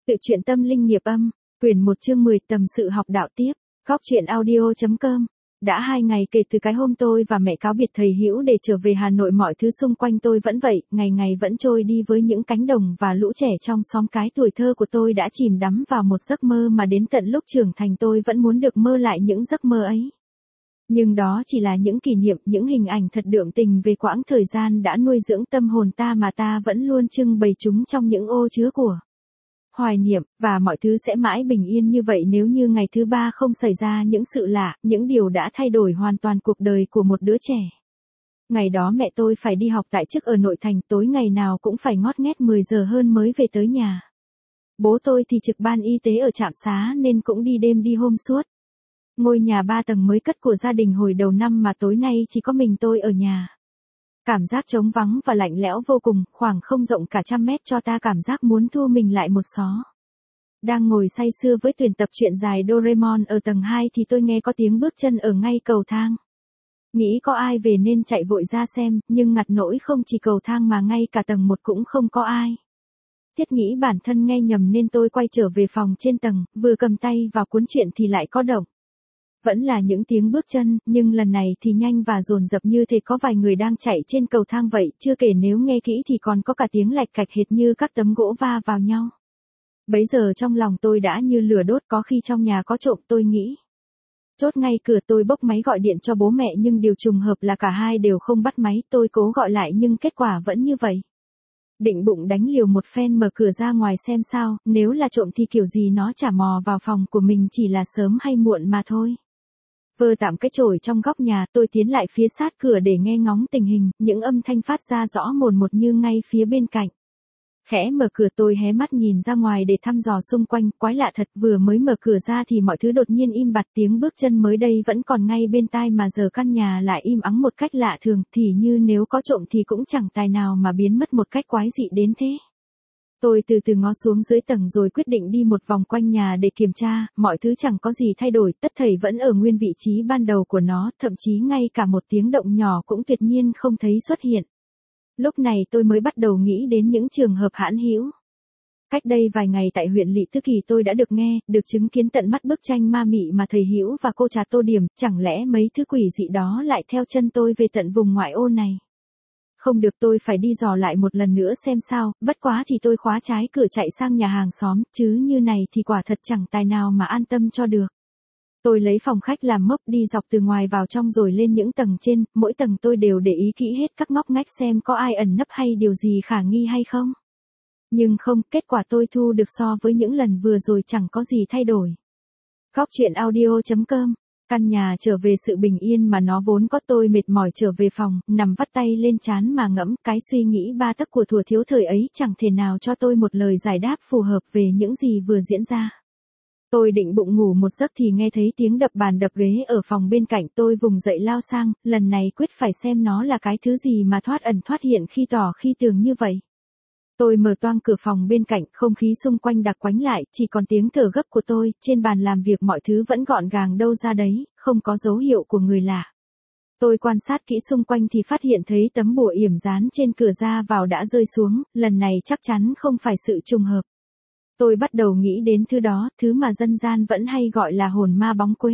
Tự truyện tâm linh nghiệp âm, quyển 1 chương 10 tầm sự học đạo tiếp, góc truyện audio.com. Đã 2 ngày kể từ cái hôm tôi và mẹ cáo biệt thầy Hữu để trở về Hà Nội, mọi thứ xung quanh tôi vẫn vậy, ngày ngày vẫn trôi đi với những cánh đồng và lũ trẻ trong xóm. Cái tuổi thơ của tôi đã chìm đắm vào một giấc mơ mà đến tận lúc trưởng thành tôi vẫn muốn được mơ lại những giấc mơ ấy. Nhưng đó chỉ là những kỷ niệm, những hình ảnh thật đượm tình về quãng thời gian đã nuôi dưỡng tâm hồn ta mà ta vẫn luôn trưng bày chúng trong những ô chứa của hoài niệm, và mọi thứ sẽ mãi bình yên như vậy nếu như ngày thứ ba không xảy ra những sự lạ, những điều đã thay đổi hoàn toàn cuộc đời của một đứa trẻ. Ngày đó mẹ tôi phải đi học tại chức ở nội thành, tối ngày nào cũng phải ngót nghét 10 giờ hơn mới về tới nhà. Bố tôi thì trực ban y tế ở trạm xá nên cũng đi đêm đi hôm suốt. Ngôi nhà 3 tầng mới cất của gia đình hồi đầu năm mà tối nay chỉ có mình tôi ở nhà. Cảm giác trống vắng và lạnh lẽo vô cùng, khoảng không rộng cả 100 mét cho ta cảm giác muốn thu mình lại một xó. Đang ngồi say sưa với tuyển tập truyện dài Doraemon ở tầng 2 thì tôi nghe có tiếng bước chân ở ngay cầu thang. Nghĩ có ai về nên chạy vội ra xem, nhưng ngặt nỗi không chỉ cầu thang mà ngay cả tầng 1 cũng không có ai. Thiết nghĩ bản thân nghe nhầm nên tôi quay trở về phòng trên tầng, vừa cầm tay vào cuốn truyện thì lại có động. Vẫn là những tiếng bước chân, nhưng lần này thì nhanh và dồn dập như thể có vài người đang chạy trên cầu thang vậy, chưa kể nếu nghe kỹ thì còn có cả tiếng lạch cạch hệt như các tấm gỗ va vào nhau. Bấy giờ trong lòng tôi đã như lửa đốt, có khi trong nhà có trộm, tôi nghĩ. Chốt ngay cửa, tôi bốc máy gọi điện cho bố mẹ nhưng điều trùng hợp là cả hai đều không bắt máy. Tôi cố gọi lại nhưng kết quả vẫn như vậy. Định bụng đánh liều một phen mở cửa ra ngoài xem sao, nếu là trộm thì kiểu gì nó chả mò vào phòng của mình, chỉ là sớm hay muộn mà thôi. Vơ tạm cái chổi trong góc nhà, tôi tiến lại phía sát cửa để nghe ngóng tình hình, những âm thanh phát ra rõ mồn một như ngay phía bên cạnh. Khẽ mở cửa, tôi hé mắt nhìn ra ngoài để thăm dò xung quanh, quái lạ thật, vừa mới mở cửa ra thì mọi thứ đột nhiên im bặt, tiếng bước chân mới đây vẫn còn ngay bên tai mà giờ căn nhà lại im ắng một cách lạ thường, thì như nếu có trộm thì cũng chẳng tài nào mà biến mất một cách quái dị đến thế. Tôi từ từ ngó xuống dưới tầng rồi quyết định đi một vòng quanh nhà để kiểm tra, mọi thứ chẳng có gì thay đổi, tất thảy vẫn ở nguyên vị trí ban đầu của nó, thậm chí ngay cả một tiếng động nhỏ cũng tuyệt nhiên không thấy xuất hiện. Lúc này tôi mới bắt đầu nghĩ đến những trường hợp hãn hữu. Cách đây vài ngày tại huyện Lỵ Tư Kỳ tôi đã được nghe, được chứng kiến tận mắt bức tranh ma mị mà thầy Hữu và cô trà Tô điểm, chẳng lẽ mấy thứ quỷ dị đó lại theo chân tôi về tận vùng ngoại ô này? Không được, tôi phải đi dò lại một lần nữa xem sao, bất quá thì tôi khóa trái cửa chạy sang nhà hàng xóm, chứ như này thì quả thật chẳng tài nào mà an tâm cho được. Tôi lấy phòng khách làm mốc, đi dọc từ ngoài vào trong rồi lên những tầng trên, mỗi tầng tôi đều để ý kỹ hết các ngóc ngách xem có ai ẩn nấp hay điều gì khả nghi hay không. Nhưng không, kết quả tôi thu được so với những lần vừa rồi chẳng có gì thay đổi. Góc truyện audio.com. Căn nhà trở về sự bình yên mà nó vốn có. Tôi mệt mỏi trở về phòng, nằm vắt tay lên trán mà ngẫm, cái suy nghĩ ba tấc của thuở thiếu thời ấy chẳng thể nào cho tôi một lời giải đáp phù hợp về những gì vừa diễn ra. Tôi định bụng ngủ một giấc thì nghe thấy tiếng đập bàn đập ghế ở phòng bên cạnh. Tôi vùng dậy lao sang, lần này quyết phải xem nó là cái thứ gì mà thoát ẩn thoát hiện khi tỏ khi tường như vậy. Tôi mở toang cửa phòng bên cạnh, không khí xung quanh đặc quánh lại, chỉ còn tiếng thở gấp của tôi, trên bàn làm việc mọi thứ vẫn gọn gàng đâu ra đấy, không có dấu hiệu của người lạ. Tôi quan sát kỹ xung quanh thì phát hiện thấy tấm bùa yểm dán trên cửa ra vào đã rơi xuống, lần này chắc chắn không phải sự trùng hợp. Tôi bắt đầu nghĩ đến thứ đó, thứ mà dân gian vẫn hay gọi là hồn ma bóng quế.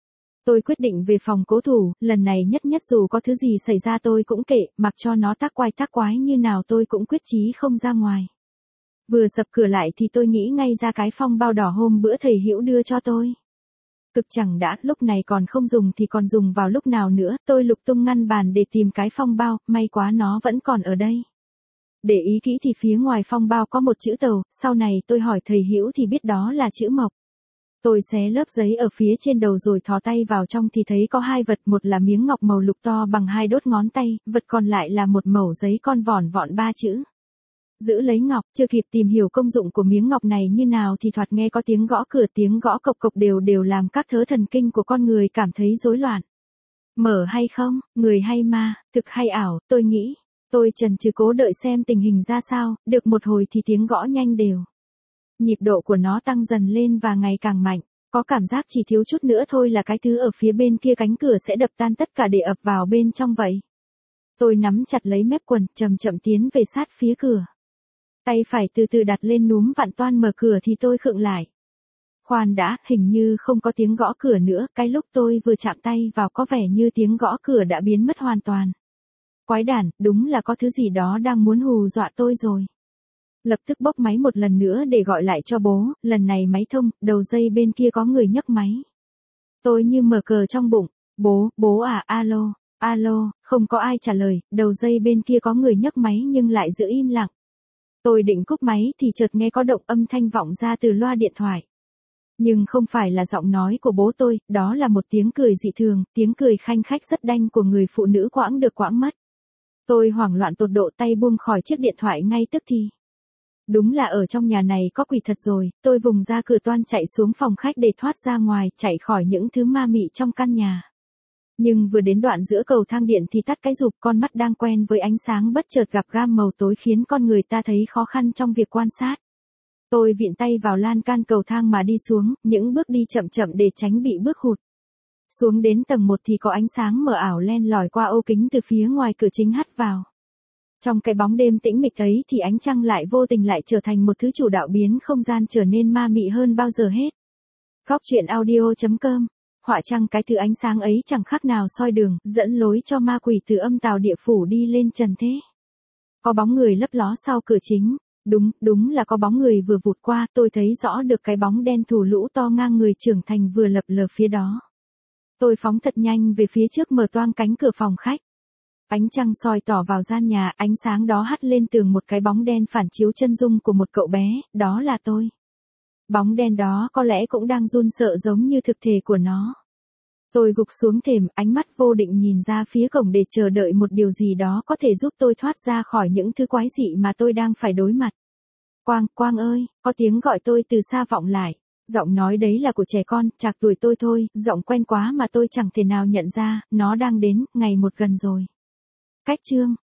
Tôi quyết định về phòng cố thủ, lần này nhất nhất dù có thứ gì xảy ra tôi cũng kệ, mặc cho nó tác quái như nào tôi cũng quyết chí không ra ngoài. Vừa sập cửa lại thì tôi nghĩ ngay ra cái phong bao đỏ hôm bữa thầy Hữu đưa cho tôi. Cực chẳng đã, lúc này còn không dùng thì còn dùng vào lúc nào nữa, tôi lục tung ngăn bàn để tìm cái phong bao, may quá nó vẫn còn ở đây. Để ý kỹ thì phía ngoài phong bao có một chữ Tàu, sau này tôi hỏi thầy Hữu thì biết đó là chữ Mộc. Tôi xé lớp giấy ở phía trên đầu rồi thò tay vào trong thì thấy có 2 vật, một là miếng ngọc màu lục to bằng 2 đốt ngón tay, vật còn lại là một mẩu giấy con vỏn vọn 3 chữ. Giữ lấy ngọc. Chưa kịp tìm hiểu công dụng của miếng ngọc này như nào thì thoạt nghe có tiếng gõ cửa, tiếng gõ cộc cộc đều làm các thớ thần kinh của con người cảm thấy rối loạn. Mở hay không, người hay ma, thực hay ảo, tôi nghĩ. Tôi chần chừ cố đợi xem tình hình ra sao, được một hồi thì tiếng gõ nhanh đều. Nhịp độ của nó tăng dần lên và ngày càng mạnh, có cảm giác chỉ thiếu chút nữa thôi là cái thứ ở phía bên kia cánh cửa sẽ đập tan tất cả để ập vào bên trong vậy. Tôi nắm chặt lấy mép quần, chậm chậm tiến về sát phía cửa. Tay phải từ từ đặt lên núm vặn toan mở cửa thì tôi khựng lại. Khoan đã, hình như không có tiếng gõ cửa nữa, cái lúc tôi vừa chạm tay vào có vẻ như tiếng gõ cửa đã biến mất hoàn toàn. Quái đản, đúng là có thứ gì đó đang muốn hù dọa tôi rồi. Lập tức bốc máy một lần nữa để gọi lại cho bố, lần này máy thông, đầu dây bên kia có người nhấc máy. Tôi như mở cờ trong bụng, bố à, alo, alo, không có ai trả lời, đầu dây bên kia có người nhấc máy nhưng lại giữ im lặng. Tôi định cúp máy thì chợt nghe có động âm thanh vọng ra từ loa điện thoại. Nhưng không phải là giọng nói của bố tôi, đó là một tiếng cười dị thường, tiếng cười khanh khách rất đanh của người phụ nữ quãng được quãng mất. Tôi hoảng loạn tột độ tay buông khỏi chiếc điện thoại ngay tức thì. Đúng là ở trong nhà này có quỷ thật rồi, tôi vùng ra cửa toan chạy xuống phòng khách để thoát ra ngoài, chạy khỏi những thứ ma mị trong căn nhà. Nhưng vừa đến đoạn giữa cầu thang điện thì tắt cái rụp, con mắt đang quen với ánh sáng bất chợt gặp gam màu tối khiến con người ta thấy khó khăn trong việc quan sát. Tôi vịn tay vào lan can cầu thang mà đi xuống, những bước đi chậm chậm để tránh bị bước hụt. Xuống đến tầng 1 thì có ánh sáng mờ ảo len lỏi qua ô kính từ phía ngoài cửa chính hắt vào. Trong cái bóng đêm tĩnh mịch ấy thì ánh trăng lại vô tình lại trở thành một thứ chủ đạo biến không gian trở nên ma mị hơn bao giờ hết. Góc truyện audio.com. Họa trăng cái thứ ánh sáng ấy chẳng khác nào soi đường, dẫn lối cho ma quỷ từ âm tào địa phủ đi lên trần thế. Có bóng người lấp ló sau cửa chính. Đúng là có bóng người vừa vụt qua, tôi thấy rõ được cái bóng đen thù lũ to ngang người trưởng thành vừa lập lờ phía đó. Tôi phóng thật nhanh về phía trước mở toang cánh cửa phòng khách. Ánh trăng soi tỏ vào gian nhà, ánh sáng đó hắt lên tường một cái bóng đen phản chiếu chân dung của một cậu bé, đó là tôi. Bóng đen đó có lẽ cũng đang run sợ giống như thực thể của nó. Tôi gục xuống thềm, ánh mắt vô định nhìn ra phía cổng để chờ đợi một điều gì đó có thể giúp tôi thoát ra khỏi những thứ quái dị mà tôi đang phải đối mặt. Quang ơi, có tiếng gọi tôi từ xa vọng lại. Giọng nói đấy là của trẻ con, trạc tuổi tôi thôi, giọng quen quá mà tôi chẳng thể nào nhận ra, nó đang đến, ngày một gần rồi. Cách chương